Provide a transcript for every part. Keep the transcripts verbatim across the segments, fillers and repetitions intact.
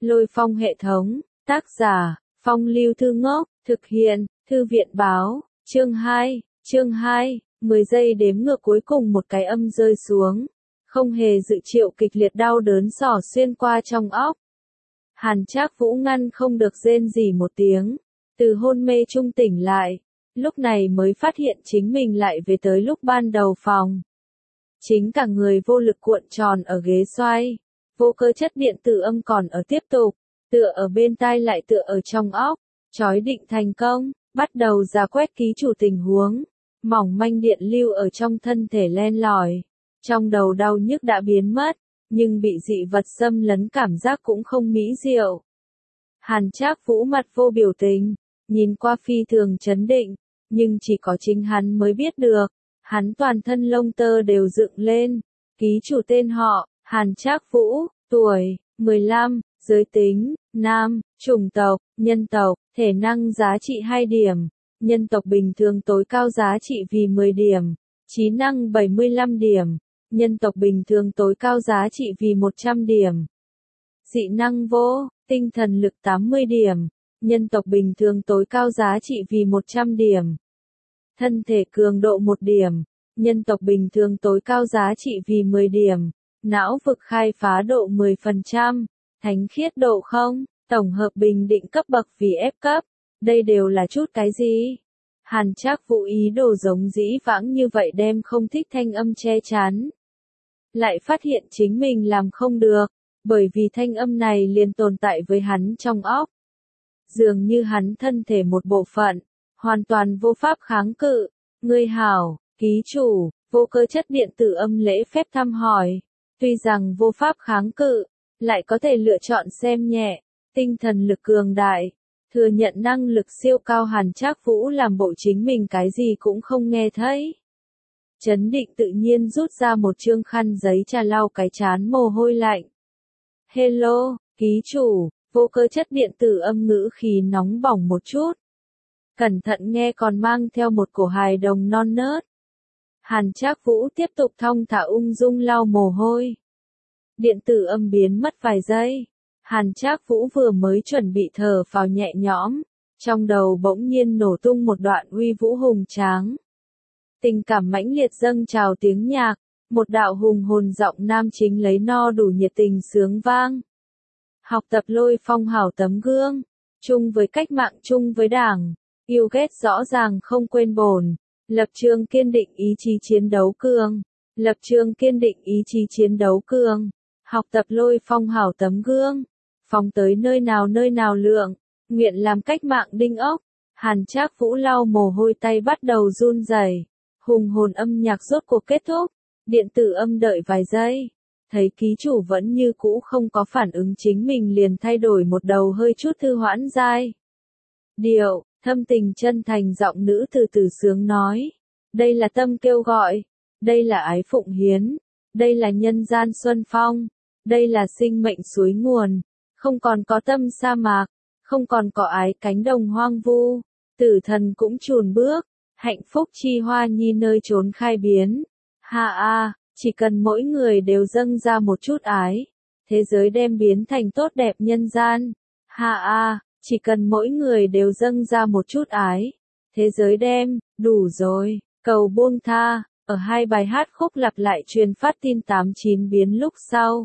Lôi Phong hệ thống, tác giả, Phong Lưu Thư Ngốc, thực hiện, Thư viện báo, chương hai, chương hai, mười giây đếm ngược cuối cùng một cái âm rơi xuống. Không hề dự triệu kịch liệt đau đớn xỏ xuyên qua trong óc. Hàn Trác Vũ ngăn không được rên rỉ một tiếng, từ hôn mê trung tỉnh lại, lúc này mới phát hiện chính mình lại về tới lúc ban đầu phòng. Chính cả người vô lực cuộn tròn ở ghế xoay, vô cơ chất điện tử âm còn ở tiếp tục, tựa ở bên tai lại tựa ở trong óc, chói định thành công, bắt đầu ra quét ký chủ tình huống, mỏng manh điện lưu ở trong thân thể len lỏi, trong đầu đau nhức đã biến mất, nhưng bị dị vật xâm lấn cảm giác cũng không mỹ diệu. Hàn Trác Vũ mặt vô biểu tình, nhìn qua phi thường chấn định, nhưng chỉ có chính hắn mới biết được, hắn toàn thân lông tơ đều dựng lên, ký chủ tên họ, Hàn Trác Vũ, tuổi, mười lăm, giới tính, nam, chủng tộc, nhân tộc, thể năng giá trị hai điểm, nhân tộc bình thường tối cao giá trị vì mười điểm, trí năng bảy mươi lăm điểm, nhân tộc bình thường tối cao giá trị vì một trăm điểm. Dị năng vô, tinh thần lực tám mươi điểm, nhân tộc bình thường tối cao giá trị vì một trăm điểm. Thân thể cường độ một điểm, nhân tộc bình thường tối cao giá trị vì mười điểm. Não vực khai phá độ mười phần trăm, thánh khiết độ không, tổng hợp bình định cấp bậc vì F cấp. Đây đều là chút cái gì? Hàn Trác Vũ ý đồ giống dĩ vãng như vậy đem không thích thanh âm che chắn. Lại phát hiện chính mình làm không được, bởi vì thanh âm này liền tồn tại với hắn trong óc. Dường như hắn thân thể một bộ phận, hoàn toàn vô pháp kháng cự. Ngươi hảo, ký chủ, vô cơ chất điện tử âm lễ phép thăm hỏi. Tuy rằng vô pháp kháng cự, lại có thể lựa chọn xem nhẹ, tinh thần lực cường đại, thừa nhận năng lực siêu cao. Hàn Trác Vũ làm bộ chính mình cái gì cũng không nghe thấy. Chấn định tự nhiên rút ra một chương khăn giấy trà lau cái chán mồ hôi lạnh. Hello, ký chủ, vô cơ chất điện tử âm ngữ khí nóng bỏng một chút. Cẩn thận nghe còn mang theo một cổ hài đồng non nớt. Hàn Trác Vũ tiếp tục thong thả ung dung lau mồ hôi. Điện tử âm biến mất vài giây. Hàn Trác Vũ vừa mới chuẩn bị thở phào nhẹ nhõm, trong đầu bỗng nhiên nổ tung một đoạn uy vũ hùng tráng. Tình cảm mãnh liệt dâng trào tiếng nhạc, một đạo hùng hồn giọng nam chính lấy no đủ nhiệt tình sướng vang. Học tập Lôi Phong hảo tấm gương, chung với cách mạng chung với đảng, yêu ghét rõ ràng không quên bổn. Lập trường kiên định ý chí chiến đấu cường. Lập trường kiên định ý chí chiến đấu cường. Học tập Lôi Phong hảo tấm gương. Phóng tới nơi nào nơi nào lượng. Nguyện làm cách mạng đinh ốc. Hàn Trác Vũ lau mồ hôi tay bắt đầu run rẩy. Hùng hồn âm nhạc rốt cuộc kết thúc. Điện tử âm đợi vài giây. Thấy ký chủ vẫn như cũ không có phản ứng chính mình liền thay đổi một đầu hơi chút thư hoãn dai. Điệu. Thâm tình chân thành giọng nữ từ từ sướng nói. Đây là tâm kêu gọi. Đây là ái phụng hiến. Đây là nhân gian xuân phong. Đây là sinh mệnh suối nguồn. Không còn có tâm sa mạc. Không còn có ái cánh đồng hoang vu. Tử thần cũng chùn bước. Hạnh phúc chi hoa nhi nơi trốn khai biến. Ha a, chỉ cần mỗi người đều dâng ra một chút ái. Thế giới đem biến thành tốt đẹp nhân gian. Ha a. Chỉ cần mỗi người đều dâng ra một chút ái. Thế giới đem, đủ rồi, cầu buông tha. Ở hai bài hát khúc lặp lại truyền phát tin tám chín biến lúc sau.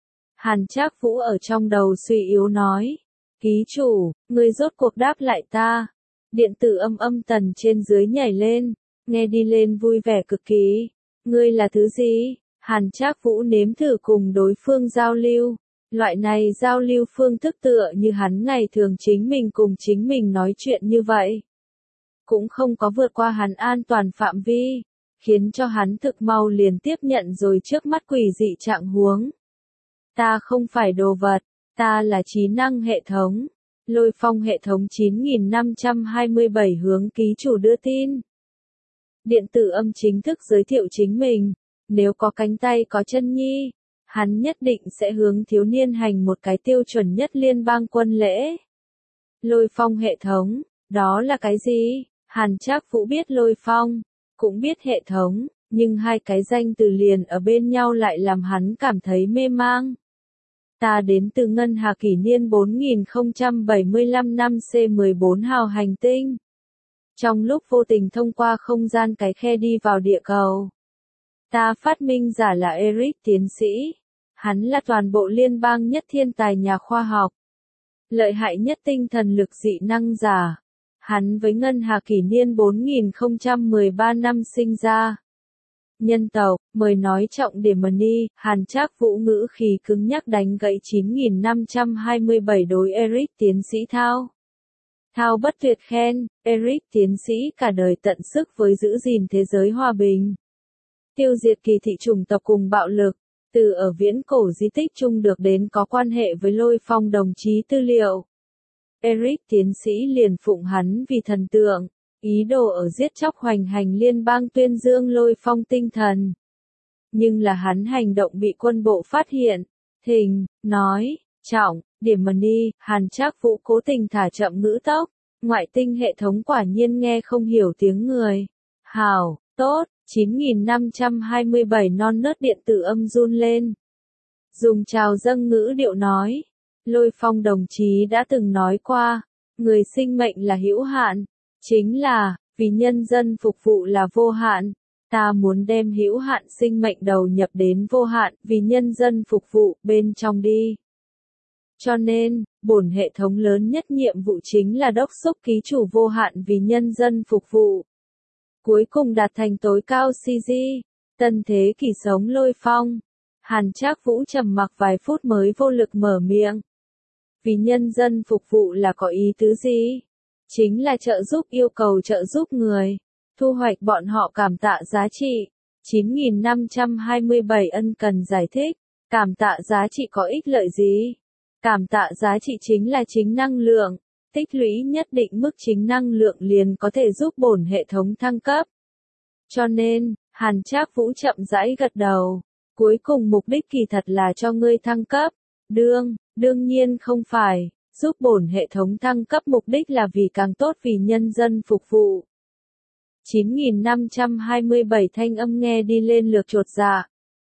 Hàn Trác Vũ ở trong đầu suy yếu nói. Ký chủ, ngươi rốt cuộc đáp lại ta. Điện tử âm âm tần trên dưới nhảy lên. Nghe đi lên vui vẻ cực kỳ. Ngươi là thứ gì? Hàn Trác Vũ nếm thử cùng đối phương giao lưu. Loại này giao lưu phương thức tựa như hắn ngày thường chính mình cùng chính mình nói chuyện như vậy. Cũng không có vượt qua hắn an toàn phạm vi, khiến cho hắn thực mau liền tiếp nhận rồi trước mắt quỷ dị trạng huống. Ta không phải đồ vật, ta là trí năng hệ thống. Lôi Phong hệ thống chín nghìn năm trăm hai mươi bảy hướng ký chủ đưa tin. Điện tử âm chính thức giới thiệu chính mình, nếu có cánh tay có chân nhi. Hắn nhất định sẽ hướng thiếu niên hành một cái tiêu chuẩn nhất liên bang quân lễ. Lôi Phong hệ thống, đó là cái gì? Hàn Trác Vũ biết Lôi Phong, cũng biết hệ thống, nhưng hai cái danh từ liền ở bên nhau lại làm hắn cảm thấy mê mang. Ta đến từ ngân hà kỷ niên bốn nghìn không trăm bảy mươi lăm năm C mười bốn hào hành tinh. Trong lúc vô tình thông qua không gian cái khe đi vào địa cầu. Ta phát minh giả là Eric tiến sĩ. Hắn là toàn bộ liên bang nhất thiên tài nhà khoa học. Lợi hại nhất tinh thần lực dị năng giả. Hắn với ngân hà kỷ niên bốn nghìn không trăm mười ba năm sinh ra. Nhân tộc, mời nói trọng điểm money, Hàn Trác Vũ ngữ khí cứng nhắc đánh gãy chín nghìn năm trăm hai mươi bảy đối Eric tiến sĩ Thao. Thao bất tuyệt khen, Eric tiến sĩ cả đời tận sức với giữ gìn thế giới hòa bình. Tiêu diệt kỳ thị chủng tộc cùng bạo lực, từ ở viễn cổ di tích chung được đến có quan hệ với Lôi Phong đồng chí tư liệu. Eric tiến sĩ liền phụng hắn vì thần tượng. Ý đồ ở giết chóc hoành hành liên bang tuyên dương Lôi Phong tinh thần. Nhưng là hắn hành động bị quân bộ phát hiện. Thình, nói, trọng, điểm money, Hàn Trác Vũ cố tình thả chậm ngữ tốc. Ngoại tinh hệ thống quả nhiên nghe không hiểu tiếng người. Hảo, tốt, chín nghìn năm trăm hai mươi bảy non nớt điện tử âm run lên. Dùng chào dâng ngữ điệu nói. Lôi Phong đồng chí đã từng nói qua, người sinh mệnh là hữu hạn. Chính là, vì nhân dân phục vụ là vô hạn, ta muốn đem hữu hạn sinh mệnh đầu nhập đến vô hạn vì nhân dân phục vụ bên trong đi. Cho nên, bổn hệ thống lớn nhất nhiệm vụ chính là đốc thúc ký chủ vô hạn vì nhân dân phục vụ. Cuối cùng đạt thành tối cao xê giê, tân thế kỷ sống Lôi Phong. Hàn Trác Vũ trầm mặc vài phút mới vô lực mở miệng. Vì nhân dân phục vụ là có ý tứ gì? Chính là trợ giúp yêu cầu trợ giúp người, thu hoạch bọn họ cảm tạ giá trị. chín nghìn năm trăm hai mươi bảy ân cần giải thích, cảm tạ giá trị có ích lợi gì? Cảm tạ giá trị chính là chính năng lượng, tích lũy nhất định mức chính năng lượng liền có thể giúp bổn hệ thống thăng cấp. Cho nên, Hàn Trác Vũ chậm rãi gật đầu, cuối cùng mục đích kỳ thật là cho ngươi thăng cấp. Đương, đương nhiên không phải. Giúp bổn hệ thống thăng cấp mục đích là vì càng tốt vì nhân dân phục vụ. chín nghìn năm trăm hai mươi bảy thanh âm nghe đi lên lượt chột dạ.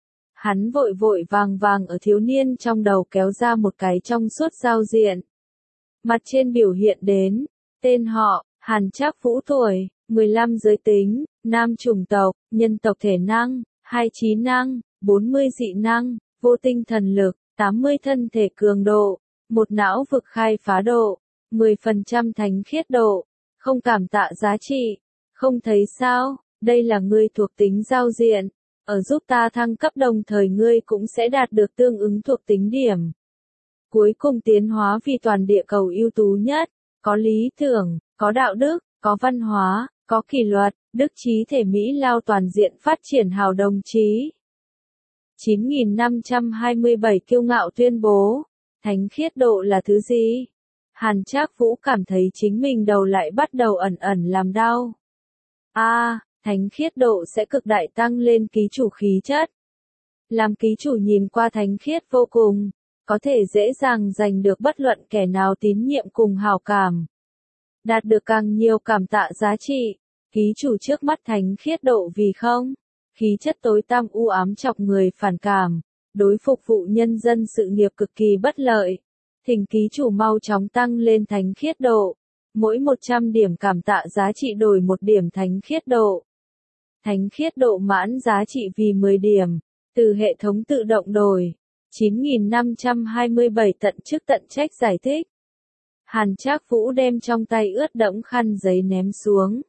Hắn vội vội vàng vàng ở thiếu niên trong đầu kéo ra một cái trong suốt giao diện. Mặt trên biểu hiện đến, tên họ, Hàn Trác Vũ tuổi, mười lăm giới tính, nam chủng tộc, nhân tộc thể năng, hai trí năng, bốn mươi dị năng, vô tinh thần lực, tám mươi thân thể cường độ. Một não vực khai phá độ, mười phần trăm thánh khiết độ, không cảm tạ giá trị, không thấy sao, đây là ngươi thuộc tính giao diện, ở giúp ta thăng cấp đồng thời ngươi cũng sẽ đạt được tương ứng thuộc tính điểm. Cuối cùng tiến hóa vì toàn địa cầu ưu tú nhất, có lý tưởng, có đạo đức, có văn hóa, có kỷ luật, đức trí thể Mỹ Lao toàn diện phát triển hào đồng chí. chín nghìn năm trăm hai mươi bảy kiêu ngạo tuyên bố. Thánh khiết độ là thứ gì? Hàn Trác Vũ cảm thấy chính mình đầu lại bắt đầu ẩn ẩn làm đau. A, à, thánh khiết độ sẽ cực đại tăng lên ký chủ khí chất. Làm ký chủ nhìn qua thánh khiết vô cùng, có thể dễ dàng giành được bất luận kẻ nào tín nhiệm cùng hảo cảm. Đạt được càng nhiều cảm tạ giá trị, ký chủ trước mắt thánh khiết độ vì không, khí chất tối tăm u ám chọc người phản cảm. Đối phục vụ nhân dân sự nghiệp cực kỳ bất lợi. Thỉnh ký chủ mau chóng tăng lên thánh khiết độ. Mỗi một trăm điểm cảm tạ giá trị đổi một điểm thánh khiết độ. Thánh khiết độ mãn giá trị vì mười điểm. Từ hệ thống tự động đổi. chín nghìn năm trăm hai mươi bảy tận chức tận trách giải thích. Hàn Trác Vũ đem trong tay ướt đẫm khăn giấy ném xuống.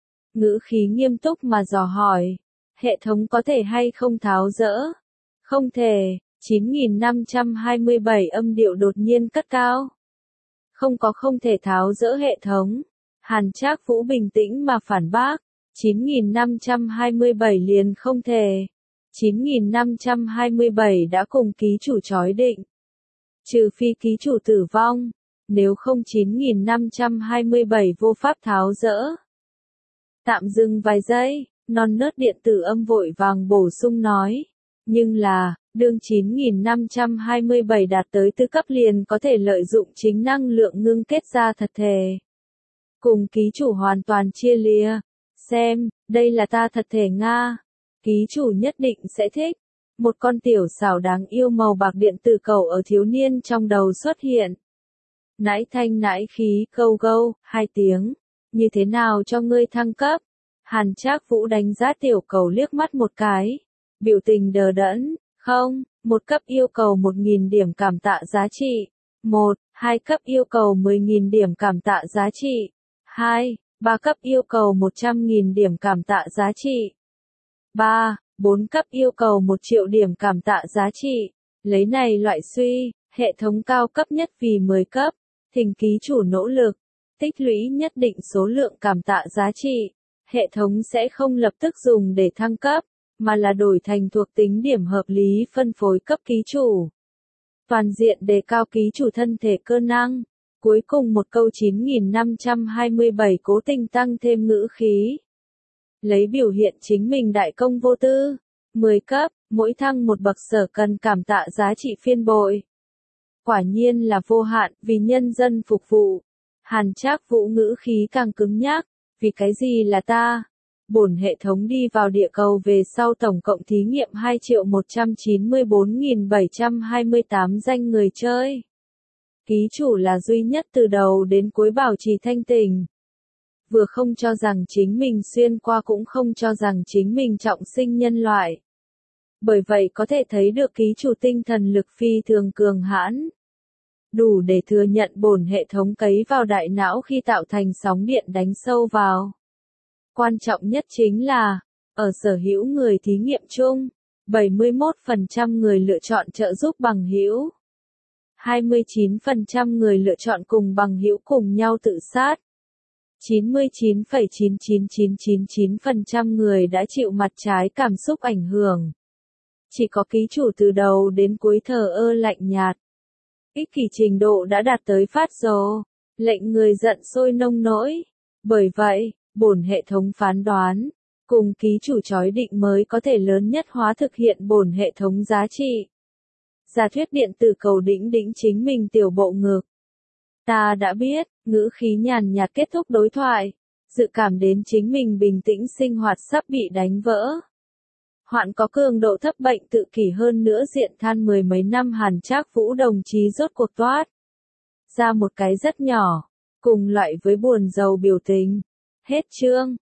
Ngữ khí nghiêm túc mà dò hỏi. Hệ thống có thể hay không tháo dỡ? Không thể, chín nghìn năm trăm hai mươi bảy âm điệu đột nhiên cất cao. Không có không thể tháo dỡ hệ thống. Hàn Trác Vũ bình tĩnh mà phản bác. chín nghìn năm trăm hai mươi bảy liền không thể. chín nghìn năm trăm hai mươi bảy đã cùng ký chủ chói định. Trừ phi ký chủ tử vong. Nếu không chín nghìn năm trăm hai mươi bảy vô pháp tháo dỡ. Tạm dừng vài giây, non nớt điện tử âm vội vàng bổ sung nói. Nhưng là, đương chín nghìn năm trăm hai mươi bảy đạt tới tư cấp liền có thể lợi dụng chính năng lượng ngưng kết ra thật thể. Cùng ký chủ hoàn toàn chia lìa. Xem, đây là ta thật thể Nga. Ký chủ nhất định sẽ thích. Một con tiểu xảo đáng yêu màu bạc điện tử cầu ở thiếu niên trong đầu xuất hiện. Nãi thanh nãi khí, gâu gâu, hai tiếng. Như thế nào cho ngươi thăng cấp? Hàn Trác Vũ đánh giá tiểu cầu liếc mắt một cái. Biểu tình đờ đẫn, không, một cấp yêu cầu một nghìn điểm cảm tạ giá trị. Một, hai cấp yêu cầu mười nghìn điểm cảm tạ giá trị. Hai, ba cấp yêu cầu một trăm nghìn điểm cảm tạ giá trị. Ba, bốn cấp yêu cầu một triệu điểm cảm tạ giá trị. Lấy này loại suy, hệ thống cao cấp nhất vì mười cấp, thỉnh ký chủ nỗ lực, tích lũy nhất định số lượng cảm tạ giá trị. Hệ thống sẽ không lập tức dùng để thăng cấp, mà là đổi thành thuộc tính điểm hợp lý phân phối cấp ký chủ. Toàn diện đề cao ký chủ thân thể cơ năng. Cuối cùng một câu chín nghìn năm trăm hai mươi bảy cố tình tăng thêm ngữ khí. Lấy biểu hiện chính mình đại công vô tư. mười cấp, mỗi thăng một bậc sở cần cảm tạ giá trị phiên bội. Quả nhiên là vô hạn, vì nhân dân phục vụ. Hàn Trác Vũ ngữ khí càng cứng nhắc. Vì cái gì là ta? Bổn hệ thống đi vào địa cầu về sau tổng cộng thí nghiệm hai triệu một trăm chín mươi bốn nghìn bảy trăm hai mươi tám danh người chơi. Ký chủ là duy nhất từ đầu đến cuối bảo trì thanh tỉnh. Vừa không cho rằng chính mình xuyên qua cũng không cho rằng chính mình trọng sinh nhân loại. Bởi vậy có thể thấy được ký chủ tinh thần lực phi thường cường hãn. Đủ để thừa nhận bổn hệ thống cấy vào đại não khi tạo thành sóng điện đánh sâu vào. Quan trọng nhất chính là, ở sở hữu người thí nghiệm chung, bảy mươi mốt phần trăm người lựa chọn trợ giúp bằng hữu. hai mươi chín phần trăm người lựa chọn cùng bằng hữu cùng nhau tự sát. chín mươi chín phẩy chín chín chín chín chín phần trăm người đã chịu mặt trái cảm xúc ảnh hưởng. Chỉ có ký chủ từ đầu đến cuối thờ ơ lạnh nhạt. Ích kỷ trình độ đã đạt tới phát rồ, lệnh người giận sôi nông nỗi. Bởi vậy, bổn hệ thống phán đoán, cùng ký chủ chói định mới có thể lớn nhất hóa thực hiện bổn hệ thống giá trị. Giả thuyết điện tử cầu đĩnh đĩnh chính mình tiểu bộ ngực. Ta đã biết, ngữ khí nhàn nhạt kết thúc đối thoại, dự cảm đến chính mình bình tĩnh sinh hoạt sắp bị đánh vỡ. Hoạn có cường độ thấp bệnh tự kỷ hơn nữa diện than mười mấy năm Hàn Trác Vũ đồng chí rốt cuộc toát ra một cái rất nhỏ, cùng loại với buồn rầu biểu tình. Hết chương.